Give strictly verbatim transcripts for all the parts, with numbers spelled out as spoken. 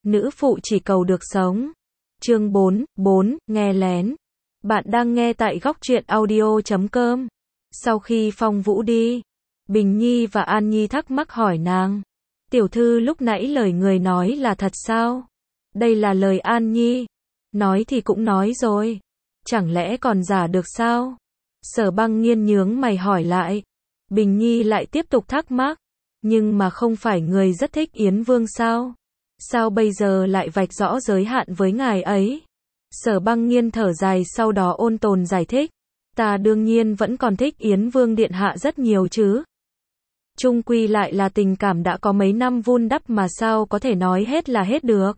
nữ phụ chỉ cầu được sống. Chương bốn, bốn, nghe lén. Bạn đang nghe tại góc truyện audio chấm com. Sau khi Phong Vũ đi, Bình Nhi và An Nhi thắc mắc hỏi nàng. Tiểu thư lúc nãy lời người nói là thật sao? Đây là lời An Nhi. Nói thì cũng nói rồi. Chẳng lẽ còn giả được sao? Sở Băng Nghiên nhướng mày hỏi lại. Bình Nhi lại tiếp tục thắc mắc. Nhưng mà không phải người rất thích Yến Vương sao? Sao bây giờ lại vạch rõ giới hạn với ngài ấy? Sở Băng Nghiên thở dài sau đó ôn tồn giải thích. Ta đương nhiên vẫn còn thích Yến Vương điện hạ rất nhiều chứ. Chung quy lại là tình cảm đã có mấy năm vun đắp mà sao có thể nói hết là hết được.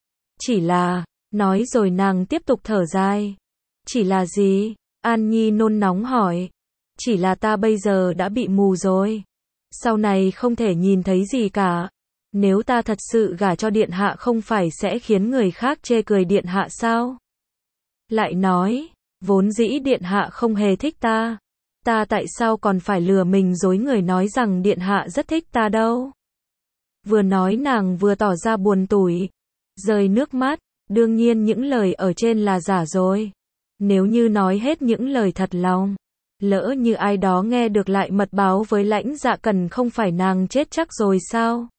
Chỉ là, nói rồi nàng tiếp tục thở dài. Chỉ là gì? An Nhi nôn nóng hỏi. Chỉ là ta bây giờ đã bị mù rồi. Sau này không thể nhìn thấy gì cả. Nếu ta thật sự gả cho điện hạ không phải sẽ khiến người khác chê cười điện hạ sao? Lại nói, vốn dĩ điện hạ không hề thích ta. Ta tại sao còn phải lừa mình dối người nói rằng điện hạ rất thích ta đâu? Vừa nói nàng vừa tỏ ra buồn tủi, rơi nước mắt, đương nhiên những lời ở trên là giả rồi. Nếu như nói hết những lời thật lòng, lỡ như ai đó nghe được lại mật báo với Lãnh Dạ Cần không phải nàng chết chắc rồi sao?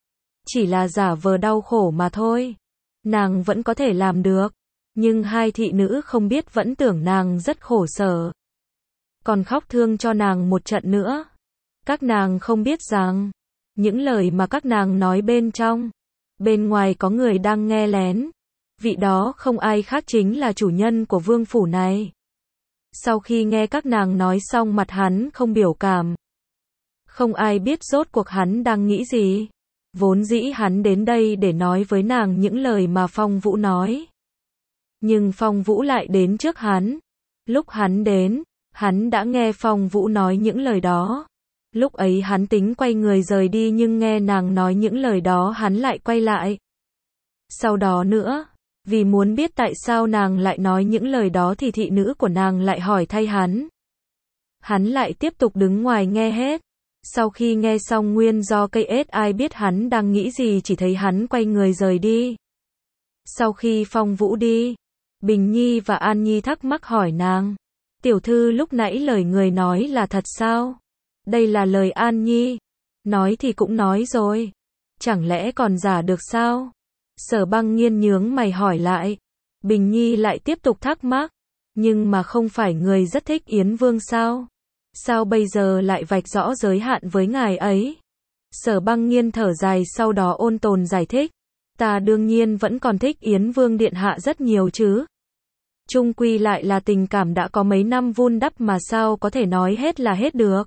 Chỉ là giả vờ đau khổ mà thôi. Nàng vẫn có thể làm được. Nhưng hai thị nữ không biết vẫn tưởng nàng rất khổ sở. Còn khóc thương cho nàng một trận nữa. Các nàng không biết rằng, những lời mà các nàng nói bên trong, bên ngoài có người đang nghe lén. Vị đó không ai khác chính là chủ nhân của vương phủ này. Sau khi nghe các nàng nói xong mặt hắn không biểu cảm. Không ai biết rốt cuộc hắn đang nghĩ gì. Vốn dĩ hắn đến đây để nói với nàng những lời mà Phong Vũ nói. Nhưng Phong Vũ lại đến trước hắn. Lúc hắn đến, hắn đã nghe Phong Vũ nói những lời đó. Lúc ấy hắn tính quay người rời đi nhưng nghe nàng nói những lời đó hắn lại quay lại. Sau đó nữa, vì muốn biết tại sao nàng lại nói những lời đó thì thị nữ của nàng lại hỏi thay hắn. Hắn lại tiếp tục đứng ngoài nghe hết. Sau khi nghe xong nguyên do cây ết ai biết hắn đang nghĩ gì chỉ thấy hắn quay người rời đi. Sau khi Phong Vũ đi, Bình Nhi và An Nhi thắc mắc hỏi nàng. Tiểu thư lúc nãy lời người nói là thật sao? Đây là lời An Nhi. Nói thì cũng nói rồi. Chẳng lẽ còn giả được sao? Sở Băng Nghiên nhướng mày hỏi lại. Bình Nhi lại tiếp tục thắc mắc. Nhưng mà không phải người rất thích Yến Vương sao? Sao bây giờ lại vạch rõ giới hạn với ngài ấy? Sở Băng Nghiên thở dài sau đó ôn tồn giải thích. Ta đương nhiên vẫn còn thích Yến Vương điện hạ rất nhiều chứ. Chung quy lại là tình cảm đã có mấy năm vun đắp mà sao có thể nói hết là hết được.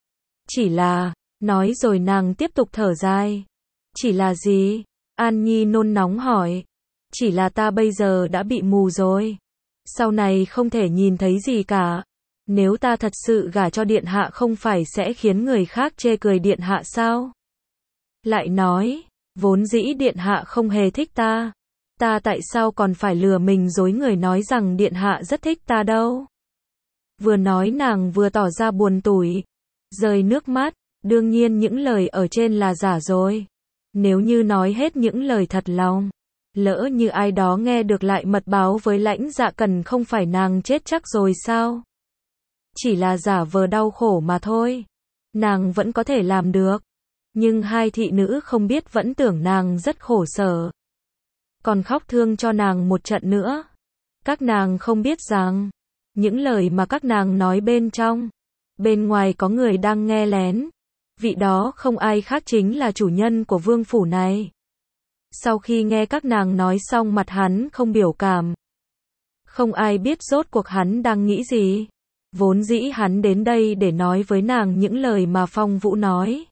Chỉ là, nói rồi nàng tiếp tục thở dài. Chỉ là gì? An Nhi nôn nóng hỏi. Chỉ là ta bây giờ đã bị mù rồi. Sau này không thể nhìn thấy gì cả. Nếu ta thật sự gả cho điện hạ không phải sẽ khiến người khác chê cười điện hạ sao? Lại nói, vốn dĩ điện hạ không hề thích ta. Ta tại sao còn phải lừa mình dối người nói rằng điện hạ rất thích ta đâu? Vừa nói nàng vừa tỏ ra buồn tủi, rơi nước mắt, đương nhiên những lời ở trên là giả rồi. Nếu như nói hết những lời thật lòng, lỡ như ai đó nghe được lại mật báo với Lãnh Dạ Cần không phải nàng chết chắc rồi sao? Chỉ là giả vờ đau khổ mà thôi. Nàng vẫn có thể làm được. Nhưng hai thị nữ không biết vẫn tưởng nàng rất khổ sở. Còn khóc thương cho nàng một trận nữa. Các nàng không biết rằng, những lời mà các nàng nói bên trong, bên ngoài có người đang nghe lén. Vị đó không ai khác chính là chủ nhân của vương phủ này. Sau khi nghe các nàng nói xong mặt hắn không biểu cảm. Không ai biết rốt cuộc hắn đang nghĩ gì. Vốn dĩ hắn đến đây để nói với nàng những lời mà Phong Vũ nói.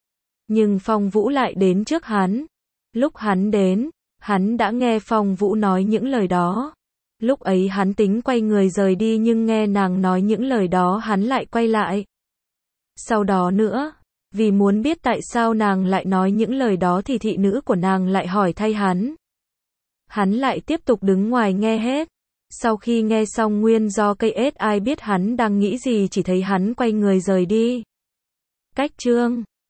Nhưng Phong Vũ lại đến trước hắn. Lúc hắn đến, hắn đã nghe Phong Vũ nói những lời đó. Lúc ấy hắn tính quay người rời đi nhưng nghe nàng nói những lời đó hắn lại quay lại. Sau đó nữa, vì muốn biết tại sao nàng lại nói những lời đó thì thị nữ của nàng lại hỏi thay hắn. Hắn lại tiếp tục đứng ngoài nghe hết. Sau khi nghe xong nguyên do cây ết ai biết hắn đang nghĩ gì chỉ thấy hắn quay người rời đi. Cách chương